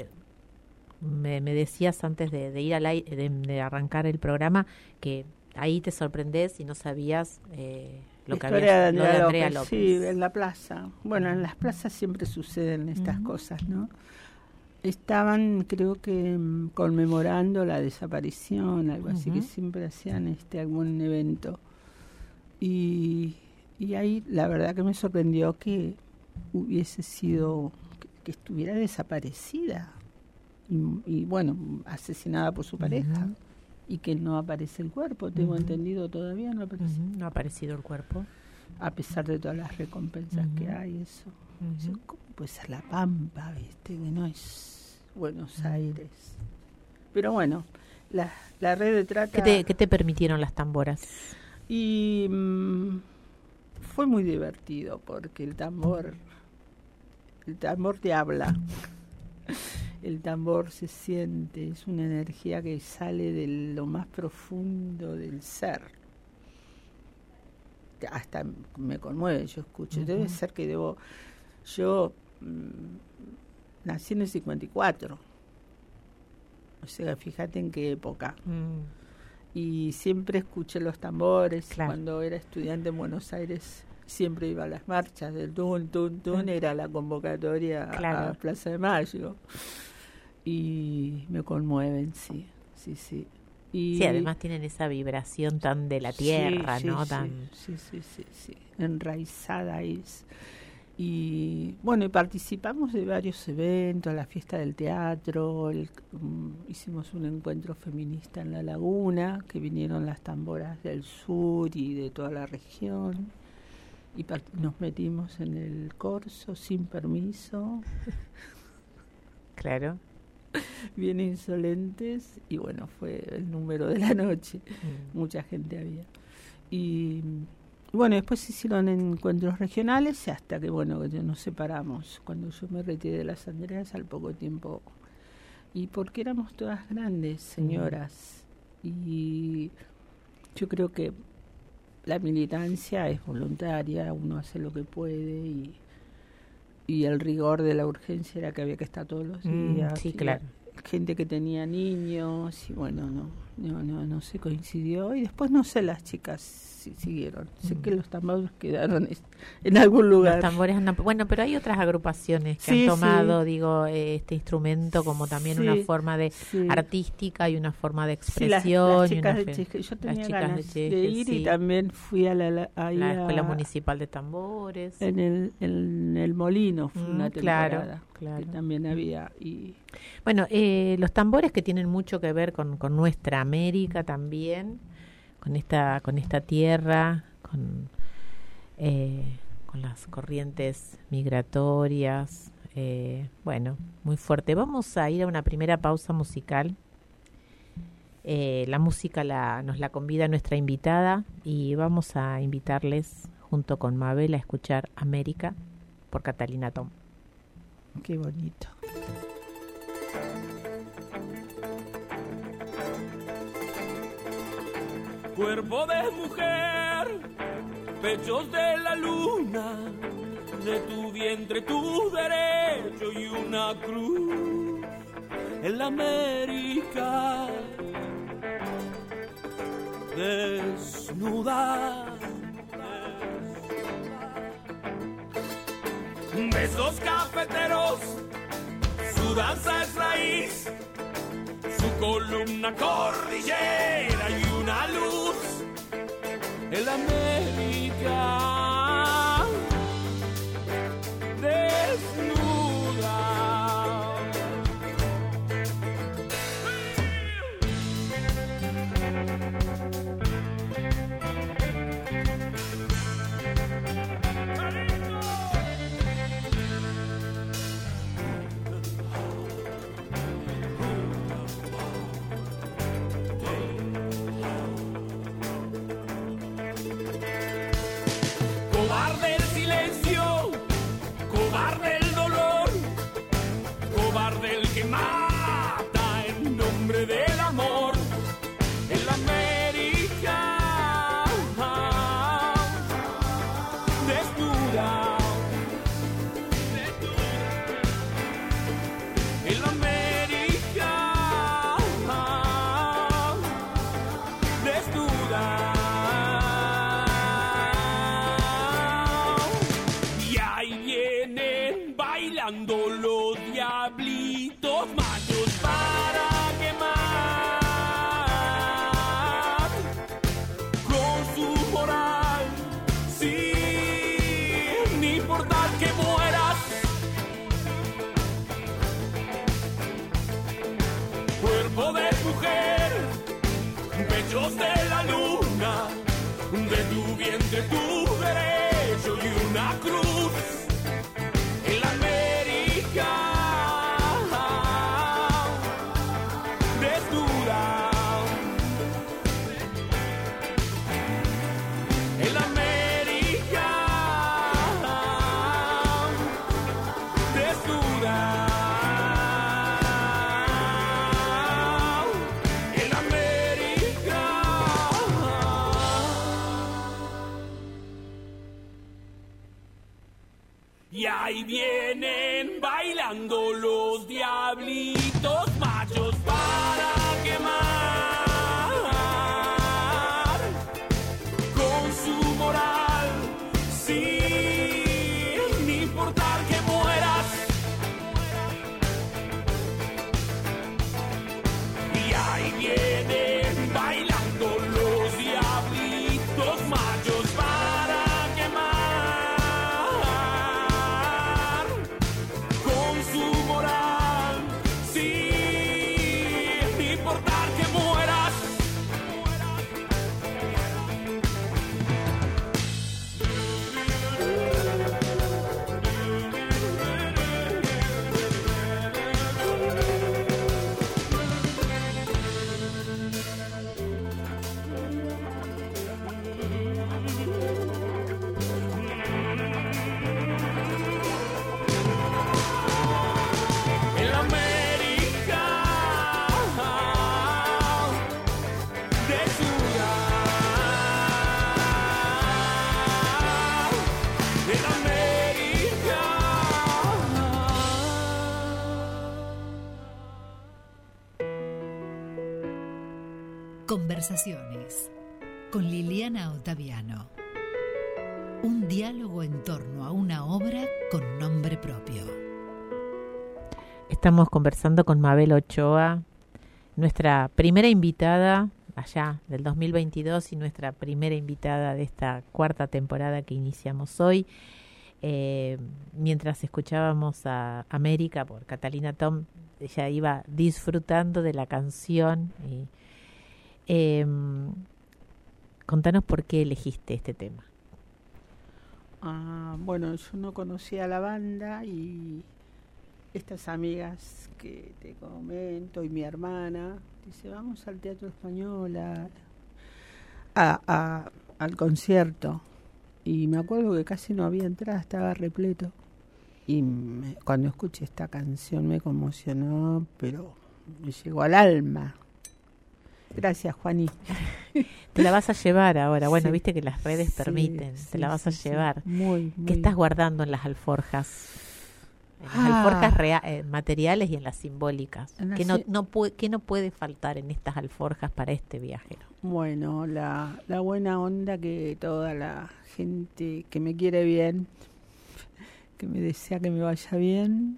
me decías antes de ir al aire, de arrancar el programa, que ahí te sorprendés y no sabías lo que había de Andrea López. Sí, en la plaza. Bueno, en las plazas siempre suceden estas cosas, ¿no? Estaban, creo que, conmemorando la desaparición, algo así, que siempre hacían algún evento. Y ahí la verdad que me sorprendió que hubiese sido, que estuviera desaparecida y bueno, asesinada por su pareja, y que no aparece el cuerpo, tengo entendido, todavía no aparece. No ha aparecido el cuerpo. A pesar de todas las recompensas que hay, eso. ¿Cómo puede ser La Pampa, viste? Que no es Buenos Aires. Pero bueno, la red de trata... ¿Qué te permitieron las tamboras? Y fue muy divertido, porque el tambor te habla. El tambor se siente, es una energía que sale de lo más profundo del ser. Hasta me conmueve, yo escucho. Debe ser que yo nací en el 54, o sea, fíjate en qué época. Y siempre escuché los tambores. Cuando era estudiante en Buenos Aires siempre iba a las marchas del tun, tun, tun, era la convocatoria a Plaza de Mayo, y me conmueven, sí. Y sí, además tienen esa vibración tan de la tierra, ¿no? Sí, enraizada es. Y bueno, y participamos de varios eventos, la fiesta del teatro, hicimos un encuentro feminista en La Laguna, que vinieron las tamboras del sur y de toda la región, y nos metimos en el corso sin permiso. Claro. Bien insolentes, y bueno, fue el número de la noche. Mucha gente había. Y bueno, después se hicieron encuentros regionales, hasta que bueno, que nos separamos. Cuando yo me retiré de las Andreas, al poco tiempo, y porque éramos todas grandes señoras, y yo creo que la militancia es voluntaria, uno hace lo que puede, y el rigor de la urgencia era que había que estar todos los días. Sí, claro. Gente que tenía niños, y bueno, no se coincidió. Y después no sé, las chicas siguieron. Sé que los tambores quedaron en algún lugar. Los tambores andan, bueno, pero hay otras agrupaciones que han tomado, digo, este instrumento como también una forma de artística y una forma de expresión. Las chicas de Cheje. Yo tenía ganas de ir, y también fui a la Escuela Municipal de Tambores. En el Molino fue una temporada. Claro. Que también había. Bueno, los tambores que tienen mucho que ver con nuestra América también, con esta tierra, con las corrientes migratorias, bueno, muy fuerte. Vamos a ir a una primera pausa musical. La música nos la convida nuestra invitada, y vamos a invitarles junto con Mabel a escuchar América por Catalina Tom. Qué bonito. Cuerpo de mujer, pechos de la luna, de tu vientre tu derecho y una cruz en la América desnuda. Besos cafeteros, su danza es raíz, su columna cordillera y una luz en la América desnuda. Cobarde el silencio, cobarde el dolor, cobarde el que mata en nombre del amor. En la América desnuda, en la América desnuda. Bailando los diablitos machos para quemar con su moral, sin importar que mueras. Cuerpo de mujer, pechos de la luna, de tu vientre tu derecho y una cruz. En la América desnuda, en la América desnuda, en la América. Y ahí vienen bailando los diablitos machos para quemar con su moral, sin importar que mueras. Y ahí vienen bailando los diablitos machos para quemar con su moral, sin importar que mueras. En la América desnuda, en la América. Conversaciones con Liliana Ottaviano. Un diálogo en torno a una obra con nombre propio. Estamos conversando con Mabel Ochoa, nuestra primera invitada allá del 2022 y nuestra primera invitada de esta cuarta temporada que iniciamos hoy. Mientras escuchábamos a América por Catalina Tom, ella iba disfrutando de la canción. Contanos por qué elegiste este tema. Bueno, yo no conocía a la banda y estas amigas que te comento y mi hermana dice, vamos al Teatro Español al concierto. Y me acuerdo que casi no había entrada, estaba repleto. Y cuando escuché esta canción me conmocionó, pero me llegó al alma. Gracias, Juaní. Te la vas a llevar ahora. Bueno, Sí. viste que las redes Sí, permiten. sí, Te la vas a sí, llevar. sí. Muy. ¿Qué estás guardando en las alforjas? En las alforjas materiales y en las simbólicas. En las ¿Qué no puede faltar en estas alforjas para este viajero? Bueno, la buena onda que toda la gente que me quiere bien, que me desea que me vaya bien,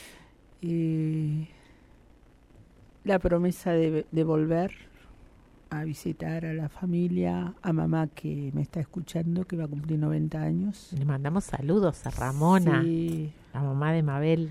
la promesa de volver a visitar a la familia, a mamá que me está escuchando, que va a cumplir 90 años. Le mandamos saludos a Ramona, Sí. la mamá de Mabel.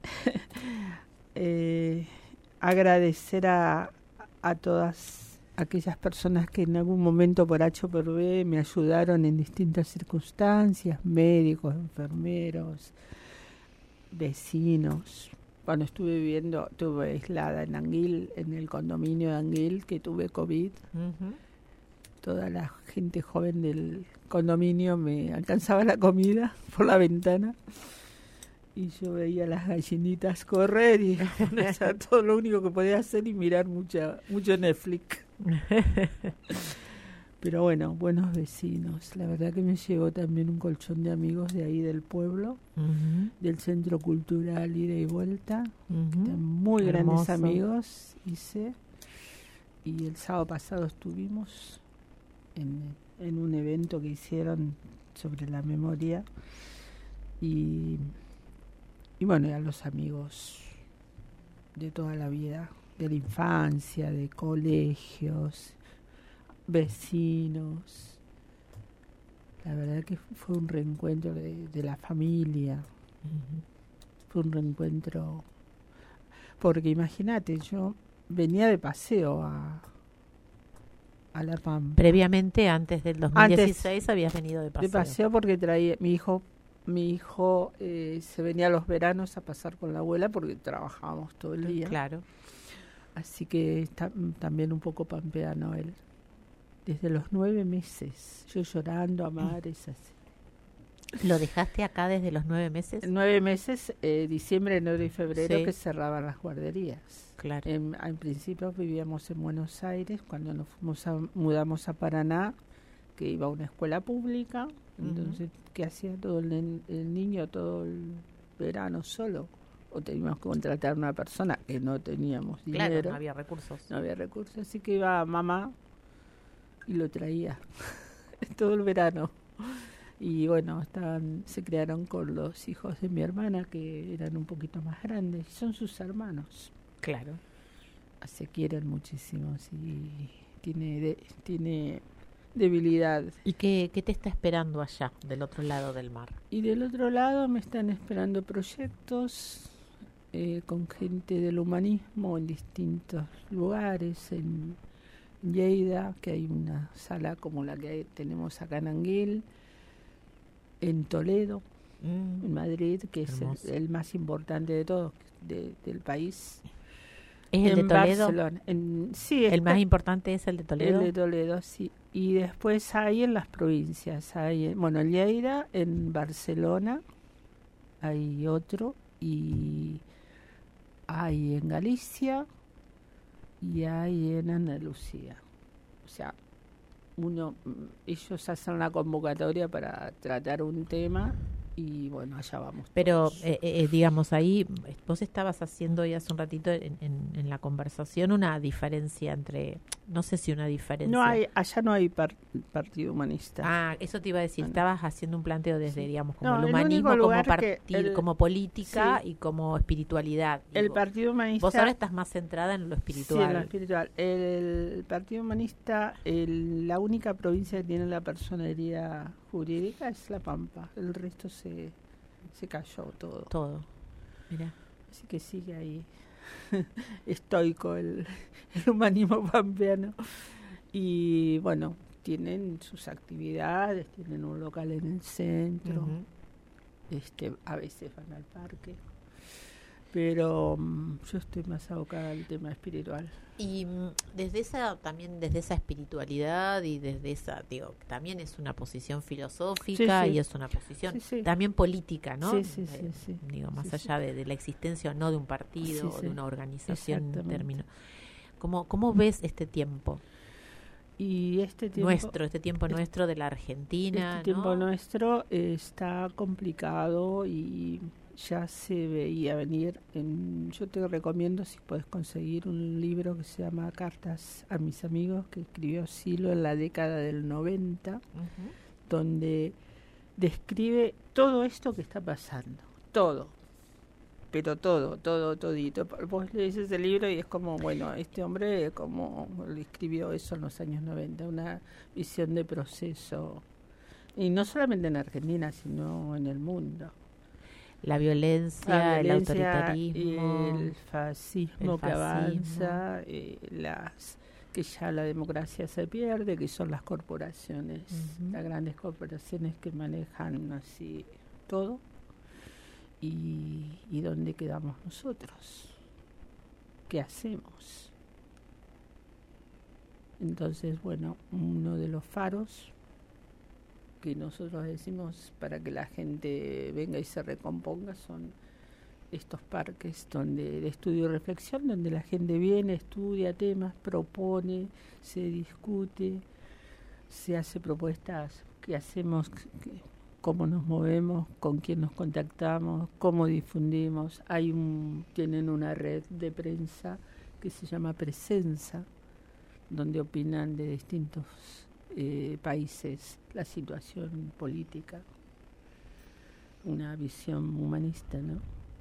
Agradecer a todas aquellas personas que en algún momento por H o por B me ayudaron en distintas circunstancias, médicos, enfermeros, vecinos. Cuando estuve aislada en Anguil, en el condominio de Anguil, que tuve COVID, toda la gente joven del condominio me alcanzaba la comida por la ventana y yo veía las gallinitas correr y era todo lo único que podía hacer y mirar mucho Netflix. Pero bueno, buenos vecinos. La verdad que me llegó también un colchón de amigos de ahí del pueblo, del Centro Cultural Ida y Vuelta. Muy Hermoso. grandes amigos hice. Y el sábado pasado estuvimos en un evento que hicieron sobre la memoria. Y bueno, a los amigos de toda la vida, de la infancia, de colegios, vecinos. La verdad que fue un reencuentro de la familia. Fue un reencuentro, porque imagínate, yo venía de paseo a La Pampa. Previamente, antes del 2016, habías venido de paseo. De paseo porque traía mi hijo se venía a los veranos a pasar con la abuela porque trabajábamos todo el día. Claro. Así que está también un poco pampeano él. Desde los 9 meses, yo llorando a mares así. ¿Lo dejaste acá desde los 9 meses? 9 meses, diciembre, enero y febrero, Sí. que cerraban las guarderías. Claro. En principio vivíamos en Buenos Aires, cuando nos mudamos a Paraná, que iba a una escuela pública, entonces, ¿qué hacía todo el niño todo el verano solo? O teníamos que contratar una persona que no teníamos dinero. Claro, no había recursos. No había recursos, así que iba mamá y lo traía todo el verano. Y bueno, se criaron con los hijos de mi hermana, que eran un poquito más grandes, son sus hermanos. Claro. Se quieren muchísimo, y tiene debilidad. ¿Y qué te está esperando allá, del otro lado del mar? Y del otro lado me están esperando proyectos con gente del humanismo en distintos lugares, en Lleida, que hay una sala como la que tenemos acá en Anguil, en Toledo, en Madrid, que hermoso. es el más importante de todos, del país. ¿Es el de Toledo? Barcelona. Sí, ¿El más importante es el de Toledo? El de Toledo, sí. Y después hay en las provincias, hay en Lleida, en Barcelona, hay otro, y hay en Galicia y hay en Andalucía. O sea, ellos hacen la convocatoria para tratar un tema y bueno, allá vamos. Pero, todos. digamos, ahí vos estabas haciendo ya hace un ratito en la conversación una diferencia entre, no sé si una diferencia. Allá no hay partido humanista. Ah, eso te iba a decir, estabas haciendo un planteo desde, Sí. digamos, como No, el el humanismo, único como lugar que como política sí. y como espiritualidad. El digo. partido humanista... Vos ahora estás más centrada en lo espiritual. Sí, en lo espiritual. El Partido Humanista, la única provincia que tiene la personería jurídica es La Pampa. El resto se cayó todo. Todo. Mira. Así que sigue ahí estoico el humanismo pampeano. Y bueno, tienen sus actividades, tienen un local en el centro, a veces van al parque. pero yo estoy más abocada al tema espiritual. Y desde esa espiritualidad y desde esa, digo, también es una posición filosófica, sí, sí. y es una posición Sí, sí. también política, ¿no? Sí. Digo, más Sí, allá de la existencia o no de un partido o de una organización en Exactamente. términos. ¿Cómo ves este tiempo? Y este tiempo Nuestro de la Argentina, este tiempo ¿no? nuestro está complicado y ya se veía venir. Yo te recomiendo, si puedes conseguir, un libro que se llama Cartas a mis amigos, que escribió Silo en la década del 90, Ujú. donde describe todo esto que está pasando, todo, pero todito. Vos lees ese libro y es como, bueno, este hombre como le escribió eso en los años 90, una visión de proceso, y no solamente en Argentina, sino en el mundo. La violencia, el autoritarismo, el fascismo que avanza, que ya la democracia se pierde, que son las corporaciones, las grandes corporaciones que manejan así todo. ¿Y dónde quedamos nosotros? ¿Qué hacemos? Entonces, bueno, uno de los faros que nosotros decimos para que la gente venga y se recomponga son estos parques de estudio y reflexión, donde la gente viene, estudia temas, propone, se discute, se hace propuestas, qué hacemos, cómo nos movemos, con quién nos contactamos, cómo difundimos. Tienen una red de prensa que se llama Presenza, donde opinan de distintos países la situación política, una visión humanista, ¿no?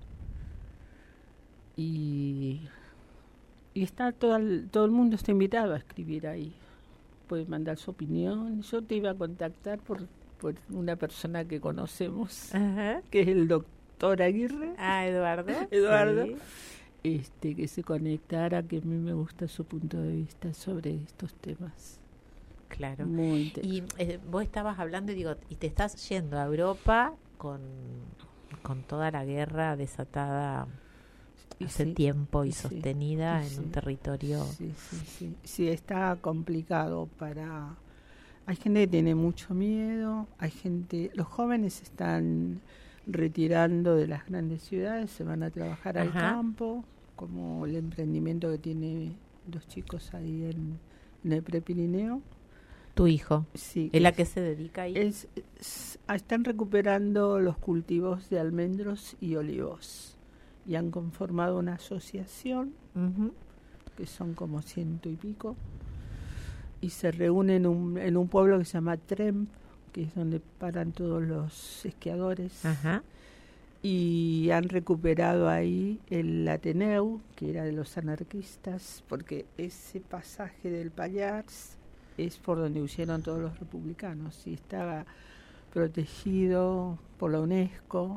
Y está todo el mundo está invitado a escribir ahí. Puede mandar su opinión. Yo te iba a contactar por una persona que conocemos, Ajá. que es el doctor Aguirre. Ah, Eduardo. Eduardo. Sí. Que se conectara, que a mí me gusta su punto de vista sobre estos temas. Claro. Muy Y vos estabas hablando y te estás yendo a Europa con toda la guerra desatada hace tiempo y sostenida en un territorio. Sí, está complicado hay gente que tiene mucho miedo, los jóvenes están retirando de las grandes ciudades, se van a trabajar al campo, como el emprendimiento que tienen los chicos ahí en el Prepirineo. Tu hijo, sí, ¿es la que se dedica ahí? Están recuperando los cultivos de almendros y olivos y han conformado una asociación, que son como 100 y pico, y se reúnen en un pueblo que se llama Tremp, que es donde paran todos los esquiadores. Ajá. Y han recuperado ahí el Ateneu, que era de los anarquistas, porque ese pasaje del Pallars es por donde huyeron todos los republicanos y estaba protegido por la UNESCO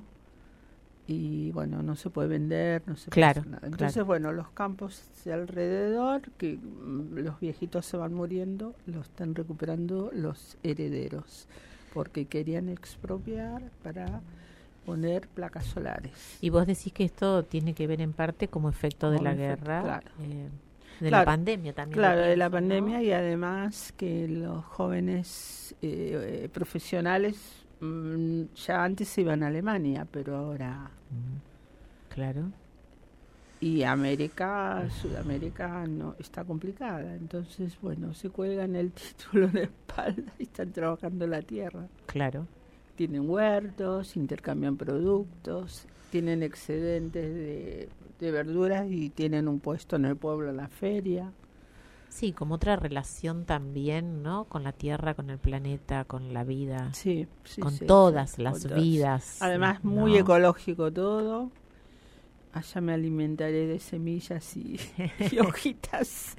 y bueno, no se puede vender, no se puede hacer nada. Entonces, bueno, los campos de alrededor, que los viejitos se van muriendo, los están recuperando los herederos, porque querían expropiar para poner placas solares. Y vos decís que esto tiene que ver en parte como efecto de la guerra, claro. La pandemia también. Claro, de la pandemia, ¿no? Y además que los jóvenes profesionales ya antes se iban a Alemania, pero ahora... Claro. Y Sudamérica no está complicada, entonces, bueno, se cuelgan el título en la espalda y están trabajando la tierra. Claro. Tienen huertos, intercambian productos, tienen excedentes de verduras y tienen un puesto en el pueblo, en la feria. Sí, como otra relación también, ¿no? Con la tierra, con el planeta, con la vida. Sí, con todas las vidas. Además, muy ecológico todo. Allá me alimentaré de semillas y hojitas.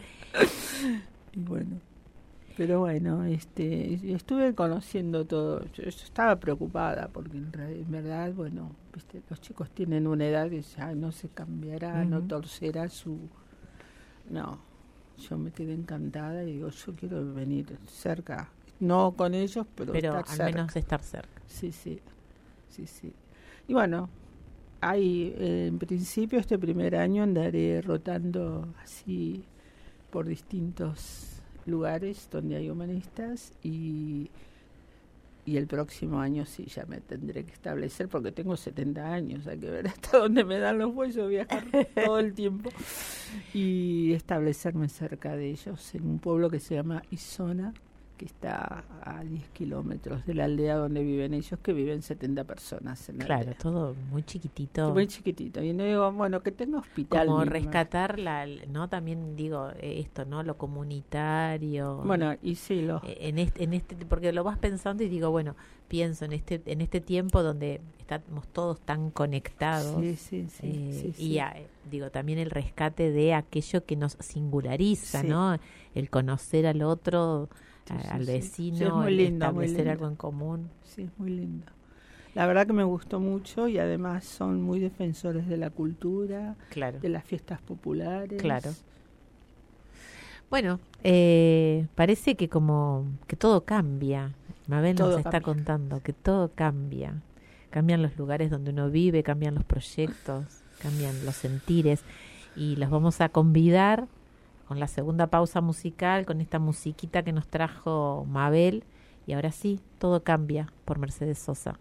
Y bueno, pero bueno, estuve conociendo todo. Yo estaba preocupada porque en verdad, bueno, ¿viste? Los chicos tienen una edad que ya no se cambiará, no torcerá No, yo me quedé encantada y digo, yo quiero venir cerca, no con ellos, pero estar al cerca. menos estar cerca. Sí. Y bueno, en principio este primer año andaré rotando así por distintos lugares donde hay humanistas y el próximo año sí ya me tendré que establecer porque tengo 70 años, hay que ver hasta dónde me dan los huesos, viajar todo el tiempo y establecerme cerca de ellos en un pueblo que se llama Isona, que está a 10 kilómetros de la aldea donde viven ellos, que viven 70 personas en la aldea. Todo muy chiquitito. Muy chiquitito. Y no digo, bueno, que tenga hospital. Como mismo. rescatar, ¿no? También digo esto, ¿no? Lo comunitario. Bueno, y sí, en este, porque lo vas pensando y digo, bueno, pienso en este tiempo donde estamos todos tan conectados. Sí. Y digo, también el rescate de aquello que nos singulariza, ¿no? El conocer al otro, al vecino, sí, es muy lindo, establecer algo en común. Sí, es muy lindo. La verdad que me gustó mucho y además son muy defensores de la cultura, de las fiestas populares. Claro. Bueno, parece que como que todo cambia. Mabel nos está contando que todo cambia. Cambian los lugares donde uno vive, cambian los proyectos, cambian los sentires y los vamos a convidar con la segunda pausa musical, con esta musiquita que nos trajo Mabel. Y ahora sí, todo cambia por Mercedes Sosa.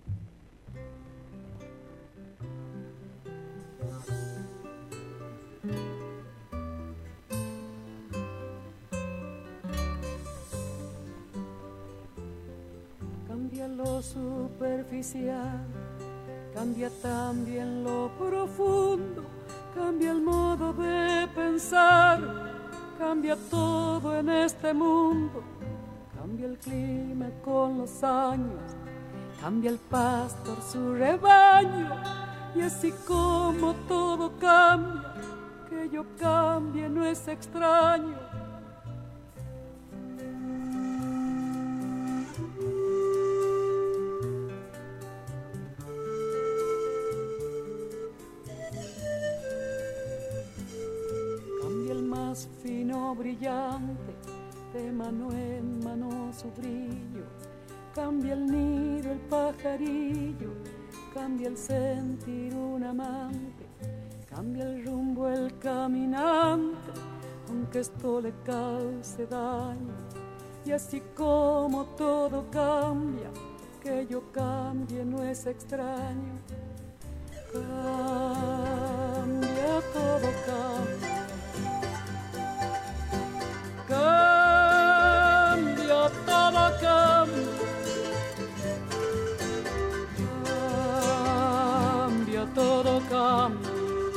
Cambia lo superficial, cambia también lo profundo, cambia el modo de pensar, cambia todo en este mundo, cambia el clima con los años, cambia el pastor su rebaño, y así como todo cambia, que yo cambie no es extraño. Fino brillante, de mano en mano su brillo, cambia el nido el pajarillo, cambia el sentir un amante, cambia el rumbo el caminante, aunque esto le cause daño, y así como todo cambia, que yo cambie no es extraño. Cambia, todo cambia. Cambia, todo cambia. Cambia, todo cambia.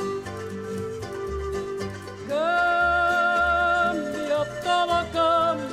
Cambia, todo cambia.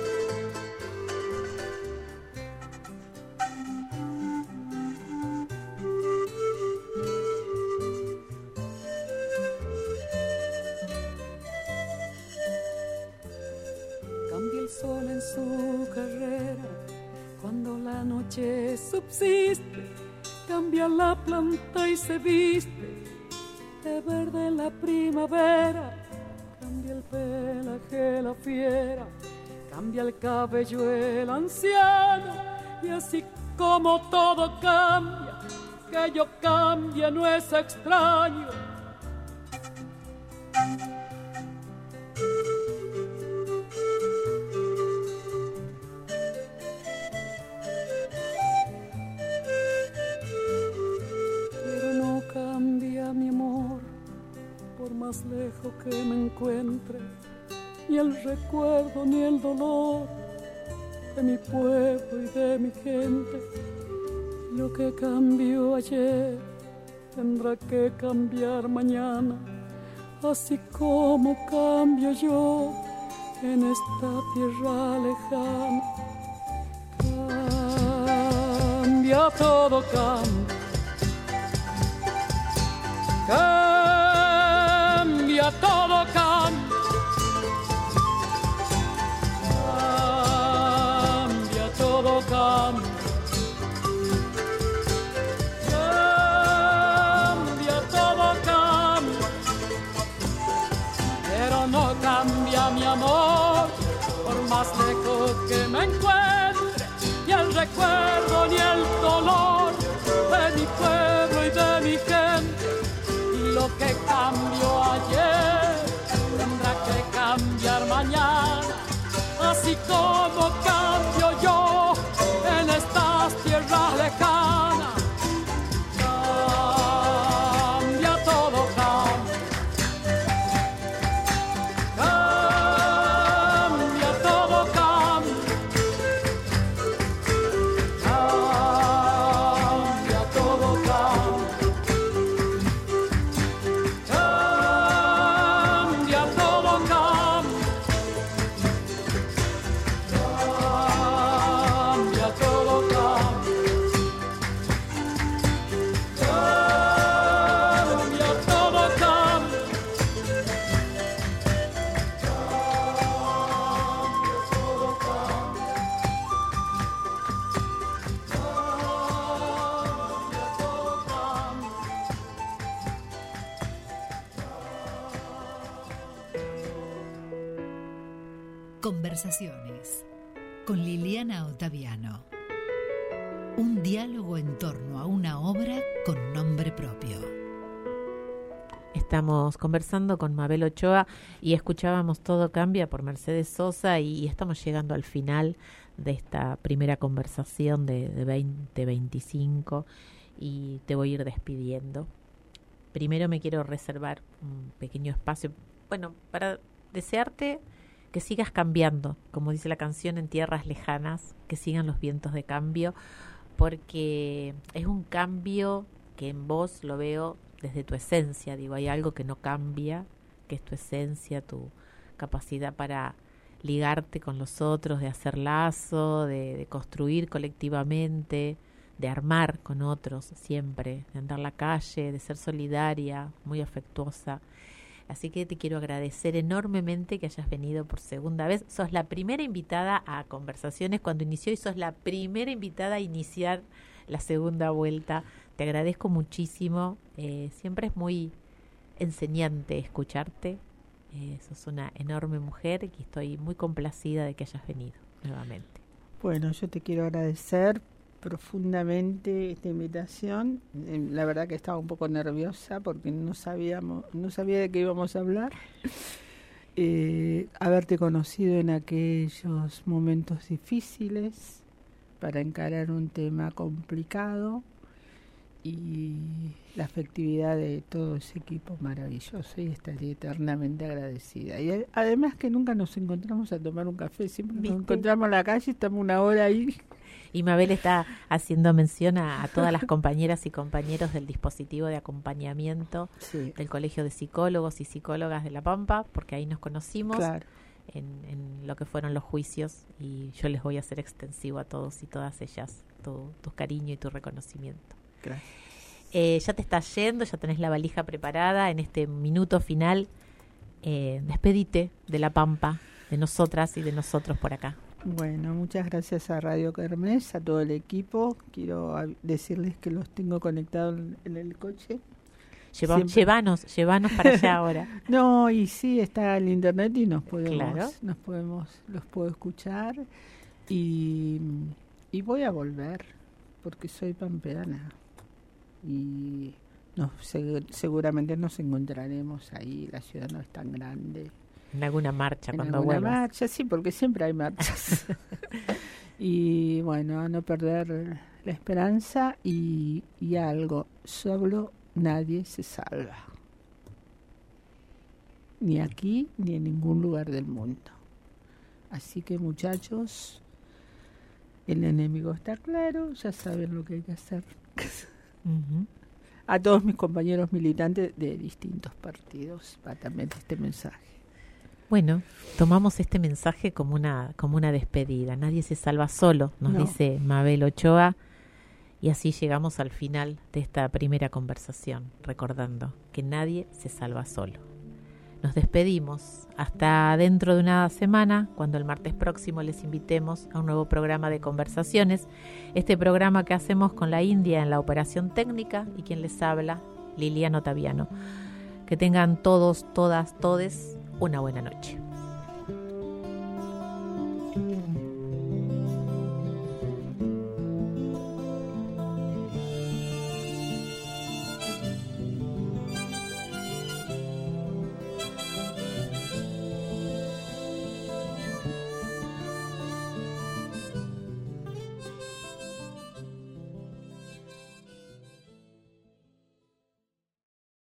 Sol en su carrera, cuando la noche subsiste, cambia la planta y se viste de verde la primavera, cambia el pelaje la fiera, cambia el cabello el anciano, y así como todo cambia, que yo cambie no es extraño. Más lejos que me encuentre, ni el recuerdo ni el dolor de mi pueblo y de mi gente. Lo que cambió ayer tendrá que cambiar mañana, así como cambio yo en esta tierra lejana. Cambia, todo cambia. Cambia, todo cambia. Cambia, todo cambia. Cambia, todo cambia. Pero no cambia mi amor, por más lejos que me encuentre, ni el recuerdo ni el dolor de mi pueblo y de mi gente. cambio ayer, tendrá que cambiar mañana, así como cambio yo en estas tierras lejanas. Cambia todo, cambia. Cambia todo, cambia. Cambia todo, cambia. Cambia todo, cambia. Cambia todo, cambia. Cambia todo, cambia. Conversaciones con Liliana Ottaviano. Un diálogo en torno a una obra con nombre propio. Estamos conversando con Mabel Ochoa y escuchábamos Todo Cambia por Mercedes Sosa y estamos llegando al final de esta primera conversación de 2025 y te voy a ir despidiendo. Primero me quiero reservar un pequeño espacio, para desearte que sigas cambiando, como dice la canción, en tierras lejanas, que sigan los vientos de cambio, porque es un cambio que en vos lo veo desde tu esencia. Digo, hay algo que no cambia, que es tu esencia, tu capacidad para ligarte con los otros, de hacer lazo, de construir colectivamente, de armar con otros siempre, de andar la calle, de ser solidaria, muy afectuosa. Así que te quiero agradecer enormemente que hayas venido por segunda vez. Sos la primera invitada a Conversaciones cuando inició y sos la primera invitada a iniciar la segunda vuelta. Te agradezco muchísimo. Siempre es muy enseñante escucharte. Sos una enorme mujer y estoy muy complacida de que hayas venido nuevamente. Bueno, yo te quiero agradecer profundamente esta invitación. La verdad que estaba un poco nerviosa porque no sabía de qué íbamos a hablar. Haberte conocido en aquellos momentos difíciles para encarar un tema complicado y la afectividad de todo ese equipo maravilloso, y estaré eternamente agradecida. Y además que nunca nos encontramos a tomar un café, siempre nos encontramos en la calle, estamos una hora ahí. Y Mabel está haciendo mención a todas las compañeras y compañeros del dispositivo de acompañamiento del Colegio de Psicólogos y Psicólogas de La Pampa, porque ahí nos conocimos en lo que fueron los juicios, y yo les voy a hacer extensivo a todos y todas ellas tu cariño y tu reconocimiento. Gracias. Ya te estás yendo, ya tenés la valija preparada. En este minuto final, despedite de La Pampa, de nosotras y de nosotros por acá. Bueno, muchas gracias a Radio Kermés, a todo el equipo. Quiero decirles que los tengo conectados en el coche. Llévanos para allá ahora. No, y sí, está el internet y los puedo escuchar. Y voy a volver, porque soy pampeana. Y seguramente nos encontraremos ahí, la ciudad no es tan grande. En alguna marcha cuando vuelvas. En alguna marcha, sí, porque siempre hay marchas. Y bueno, no perder la esperanza y algo, solo nadie se salva. Ni aquí ni en ningún lugar del mundo. Así que muchachos, el enemigo está claro, ya saben lo que hay que hacer. Uh-huh. A todos mis compañeros militantes de distintos partidos va también este mensaje. Bueno, tomamos este mensaje como una despedida. Nadie se salva solo, nos dice Mabel Ochoa, y así llegamos al final de esta primera conversación, recordando que nadie se salva solo. Nos despedimos hasta dentro de una semana, cuando el martes próximo les invitemos a un nuevo programa de conversaciones. Este programa que hacemos con la India en la operación técnica y quien les habla, Liliana Ottaviano. Que tengan todos, todas, todes una buena noche.